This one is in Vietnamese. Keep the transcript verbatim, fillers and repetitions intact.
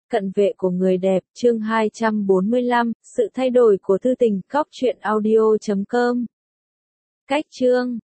Cận vệ của người đẹp, chương hai trăm bốn mươi lăm, sự thay đổi của thư tình, góc truyện audio chấm com. Cách chương